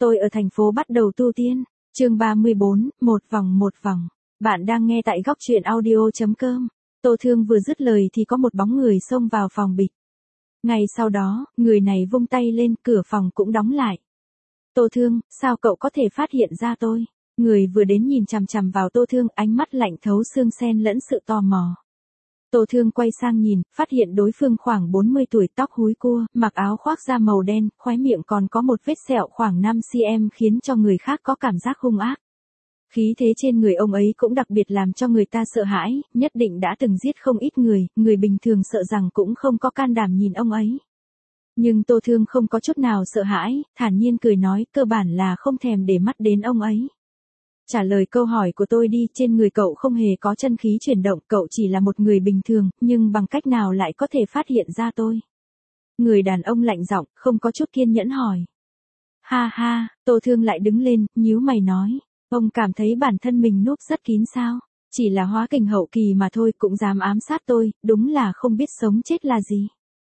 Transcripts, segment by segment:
Tôi ở thành phố bắt đầu tu tiên. Chương 34, một vòng một vòng. Bạn đang nghe tại góc truyện audio.com. Tô Thương vừa dứt lời thì có một bóng người xông vào phòng bịch. Ngay sau đó, người này vung tay lên, cửa phòng cũng đóng lại. Tô Thương, sao cậu có thể phát hiện ra tôi? Người vừa đến nhìn chằm chằm vào Tô Thương, ánh mắt lạnh thấu xương xen lẫn sự tò mò. Tô Thương quay sang nhìn, phát hiện đối phương khoảng 40 tuổi, tóc húi cua, mặc áo khoác da màu đen, khóe miệng còn có một vết sẹo khoảng 5 cm khiến cho người khác có cảm giác hung ác. Khí thế trên người ông ấy cũng đặc biệt làm cho người ta sợ hãi, nhất định đã từng giết không ít người bình thường sợ rằng cũng không có can đảm nhìn ông ấy. Nhưng Tô Thương không có chút nào sợ hãi, thản nhiên cười nói, cơ bản là không thèm để mắt đến ông ấy. Trả lời câu hỏi của tôi đi, trên người cậu không hề có chân khí chuyển động, cậu chỉ là một người bình thường, nhưng bằng cách nào lại có thể phát hiện ra tôi? Người đàn ông lạnh giọng, không có chút kiên nhẫn hỏi. Ha ha, Tô Thương lại đứng lên, nhíu mày nói, ông cảm thấy bản thân mình núp rất kín sao? Chỉ là hóa kình hậu kỳ mà thôi cũng dám ám sát tôi, đúng là không biết sống chết là gì.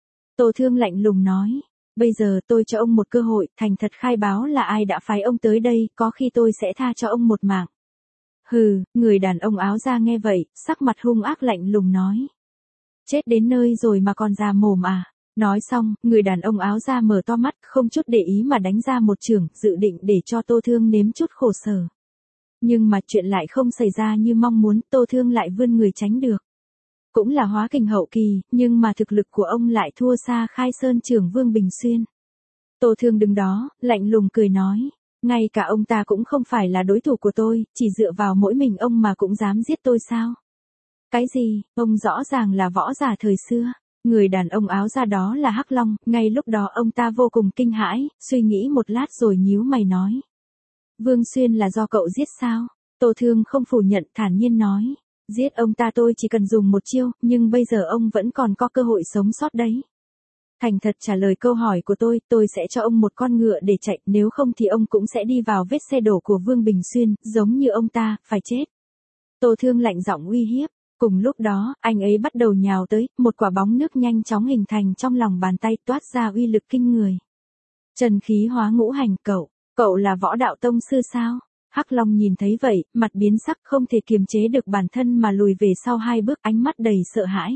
Tô Thương lạnh lùng nói. Bây giờ tôi cho ông một cơ hội, thành thật khai báo là ai đã phái ông tới đây, có khi tôi sẽ tha cho ông một mạng. Hừ, người đàn ông áo da nghe vậy, sắc mặt hung ác lạnh lùng nói. Chết đến nơi rồi mà còn già mồm à? Nói xong, người đàn ông áo da mở to mắt, không chút để ý mà đánh ra một chưởng, dự định để cho Tô Thương nếm chút khổ sở. Nhưng mà chuyện lại không xảy ra như mong muốn, Tô Thương lại vươn người tránh được. Cũng là hóa kình hậu kỳ, nhưng mà thực lực của ông lại thua xa Khai Sơn trưởng Vương Bình Xuyên. Tô Thương đứng đó, lạnh lùng cười nói, ngay cả ông ta cũng không phải là đối thủ của tôi, chỉ dựa vào mỗi mình ông mà cũng dám giết tôi sao? Cái gì, ông rõ ràng là võ giả thời xưa. Người đàn ông áo da đó là Hắc Long, ngay lúc đó ông ta vô cùng kinh hãi, suy nghĩ một lát rồi nhíu mày nói. Vương Xuyên là do cậu giết sao? Tô Thương không phủ nhận, thản nhiên nói. Giết ông ta tôi chỉ cần dùng một chiêu, nhưng bây giờ ông vẫn còn có cơ hội sống sót đấy. Thành thật trả lời câu hỏi của tôi sẽ cho ông một con ngựa để chạy, nếu không thì ông cũng sẽ đi vào vết xe đổ của Vương Bình Xuyên, giống như ông ta, phải chết. Tô Thương lạnh giọng uy hiếp. Cùng lúc đó, anh ấy bắt đầu nhào tới, một quả bóng nước nhanh chóng hình thành trong lòng bàn tay, toát ra uy lực kinh người. Trần khí hóa ngũ hành, cậu là võ đạo tông sư sao? Hắc Long nhìn thấy vậy, mặt biến sắc, không thể kiềm chế được bản thân mà lùi về sau 2 bước, ánh mắt đầy sợ hãi.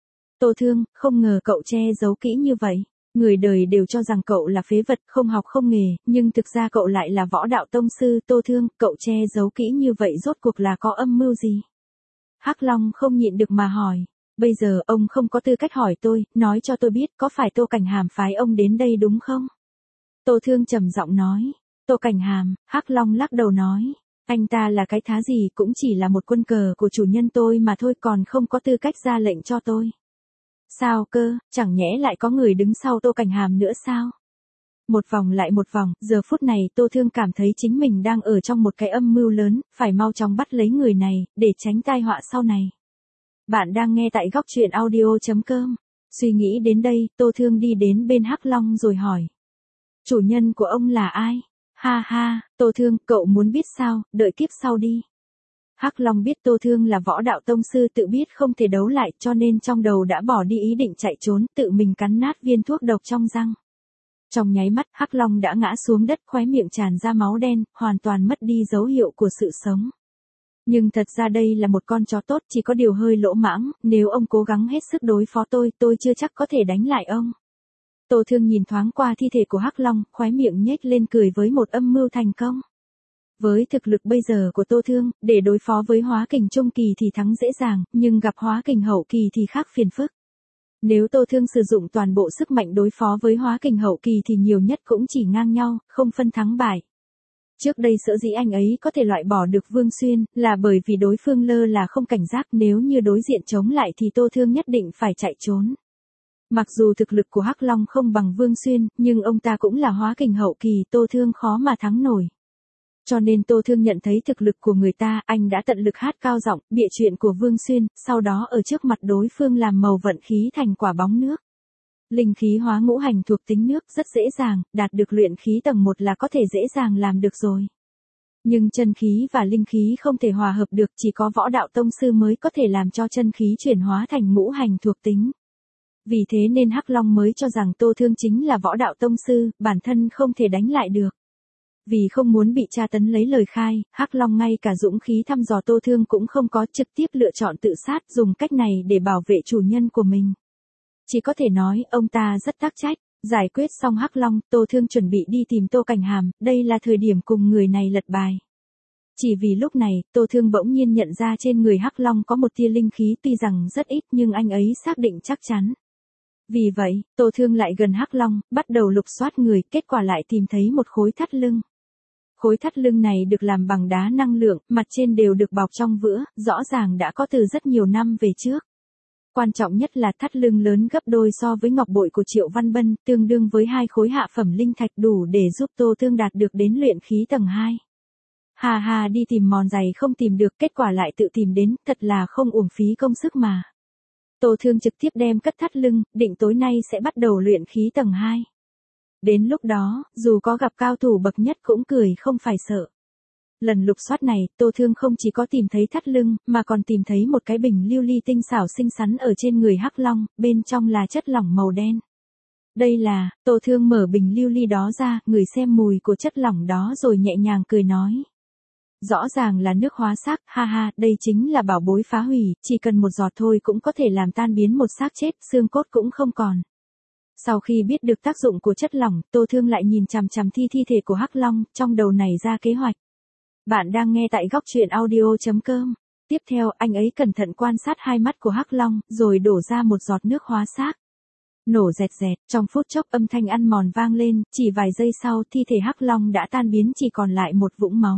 Tô Thương, không ngờ cậu che giấu kỹ như vậy. Người đời đều cho rằng cậu là phế vật, không học không nghề, nhưng thực ra cậu lại là võ đạo tông sư. Tô Thương, cậu che giấu kỹ như vậy rốt cuộc là có âm mưu gì? Hắc Long không nhịn được mà hỏi. Bây giờ ông không có tư cách hỏi tôi, nói cho tôi biết có phải Tô Cảnh Hàm phái ông đến đây đúng không? Tô Thương trầm giọng nói. Tô Cảnh Hàm, Hắc Long lắc đầu nói. Anh ta là cái thá gì, cũng chỉ là một quân cờ của chủ nhân tôi mà thôi, còn không có tư cách ra lệnh cho tôi. Sao cơ, chẳng nhẽ lại có người đứng sau Tô Cảnh Hàm nữa sao? Một vòng lại một vòng, giờ phút này Tô Thương cảm thấy chính mình đang ở trong một cái âm mưu lớn, phải mau chóng bắt lấy người này, để tránh tai họa sau này. Bạn đang nghe tại góc truyện audio.com. Suy nghĩ đến đây, Tô Thương đi đến bên Hắc Long rồi hỏi. Chủ nhân của ông là ai? Ha ha, Tô Thương, cậu muốn biết sao, đợi kiếp sau đi. Hắc Long biết Tô Thương là võ đạo tông sư, tự biết không thể đấu lại, cho nên trong đầu đã bỏ đi ý định chạy trốn, tự mình cắn nát viên thuốc độc trong răng. Trong nháy mắt, Hắc Long đã ngã xuống đất, khóe miệng tràn ra máu đen, hoàn toàn mất đi dấu hiệu của sự sống. Nhưng thật ra đây là một con chó tốt, chỉ có điều hơi lỗ mãng, nếu ông cố gắng hết sức đối phó tôi chưa chắc có thể đánh lại ông. Tô Thương nhìn thoáng qua thi thể của Hắc Long, khóe miệng nhếch lên cười với một âm mưu thành công. Với thực lực bây giờ của Tô Thương, để đối phó với hóa kình trung kỳ thì thắng dễ dàng, nhưng gặp hóa kình hậu kỳ thì khác phiền phức. Nếu Tô Thương sử dụng toàn bộ sức mạnh đối phó với hóa kình hậu kỳ thì nhiều nhất cũng chỉ ngang nhau, không phân thắng bại. Trước đây sở dĩ anh ấy có thể loại bỏ được Vương Xuyên, là bởi vì đối phương lơ là không cảnh giác, nếu như đối diện chống lại thì Tô Thương nhất định phải chạy trốn. Mặc dù thực lực của Hắc Long không bằng Vương Xuyên, nhưng ông ta cũng là hóa kình hậu kỳ, Tô Thương khó mà thắng nổi. Cho nên Tô Thương nhận thấy thực lực của người ta, anh đã tận lực hát cao giọng, bịa chuyện của Vương Xuyên, sau đó ở trước mặt đối phương làm màu vận khí thành quả bóng nước. Linh khí hóa ngũ hành thuộc tính nước rất dễ dàng, đạt được luyện khí tầng 1 là có thể dễ dàng làm được rồi. Nhưng chân khí và linh khí không thể hòa hợp được, chỉ có võ đạo tông sư mới có thể làm cho chân khí chuyển hóa thành ngũ hành thuộc tính. Vì thế nên Hắc Long mới cho rằng Tô Thương chính là võ đạo tông sư, bản thân không thể đánh lại được. Vì không muốn bị tra tấn lấy lời khai, Hắc Long ngay cả dũng khí thăm dò Tô Thương cũng không có, trực tiếp lựa chọn tự sát, dùng cách này để bảo vệ chủ nhân của mình. Chỉ có thể nói, ông ta rất tắc trách. Giải quyết xong Hắc Long, Tô Thương chuẩn bị đi tìm Tô Cảnh Hàm, đây là thời điểm cùng người này lật bài. Chỉ vì lúc này, Tô Thương bỗng nhiên nhận ra trên người Hắc Long có một tia linh khí, tuy rằng rất ít nhưng anh ấy xác định chắc chắn. Vì vậy, Tô Thương lại gần Hắc Long, bắt đầu lục soát người, kết quả lại tìm thấy một khối thắt lưng. Khối thắt lưng này được làm bằng đá năng lượng, mặt trên đều được bọc trong vữa, rõ ràng đã có từ rất nhiều năm về trước. Quan trọng nhất là thắt lưng lớn gấp đôi so với ngọc bội của Triệu Văn Bân, tương đương với 2 khối hạ phẩm linh thạch, đủ để giúp Tô Thương đạt được đến luyện khí tầng 2. Hà hà, đi tìm mòn giày không tìm được, kết quả lại tự tìm đến, thật là không uổng phí công sức mà. Tô Thương trực tiếp đem cất thắt lưng, định tối nay sẽ bắt đầu luyện khí tầng 2. Đến lúc đó, dù có gặp cao thủ bậc nhất cũng cười không phải sợ. Lần lục soát này, Tô Thương không chỉ có tìm thấy thắt lưng, mà còn tìm thấy một cái bình lưu ly tinh xảo xinh xắn ở trên người Hắc Long, bên trong là chất lỏng màu đen. Đây là, Tô Thương mở bình lưu ly đó ra, ngửi xem mùi của chất lỏng đó rồi nhẹ nhàng cười nói. Rõ ràng là nước hóa xác, ha ha, đây chính là bảo bối phá hủy, chỉ cần một giọt thôi cũng có thể làm tan biến một xác chết, xương cốt cũng không còn. Sau khi biết được tác dụng của chất lỏng, Tô Thương lại nhìn chằm chằm thi thể của Hắc Long, trong đầu nảy ra kế hoạch. Bạn đang nghe tại góc truyện audio.com. Tiếp theo, anh ấy cẩn thận quan sát hai mắt của Hắc Long, rồi đổ ra một giọt nước hóa xác. Nổ rẹt rẹt, trong phút chốc âm thanh ăn mòn vang lên, chỉ vài giây sau thi thể Hắc Long đã tan biến, chỉ còn lại một vũng máu.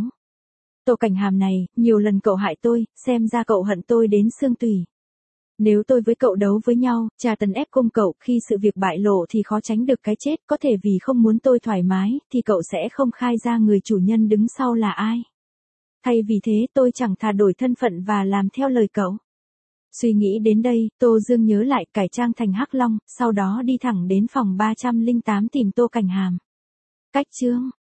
Tô Cảnh Hàm này, nhiều lần cậu hại tôi, xem ra cậu hận tôi đến xương tủy. Nếu tôi với cậu đấu với nhau, tra tấn ép cung cậu, khi sự việc bại lộ thì khó tránh được cái chết, có thể vì không muốn tôi thoải mái, thì cậu sẽ không khai ra người chủ nhân đứng sau là ai. Thay vì thế tôi chẳng thà đổi thân phận và làm theo lời cậu. Suy nghĩ đến đây, Tô Dương nhớ lại cải trang thành Hắc Long, sau đó đi thẳng đến phòng 308 tìm Tô Cảnh Hàm. Cách chương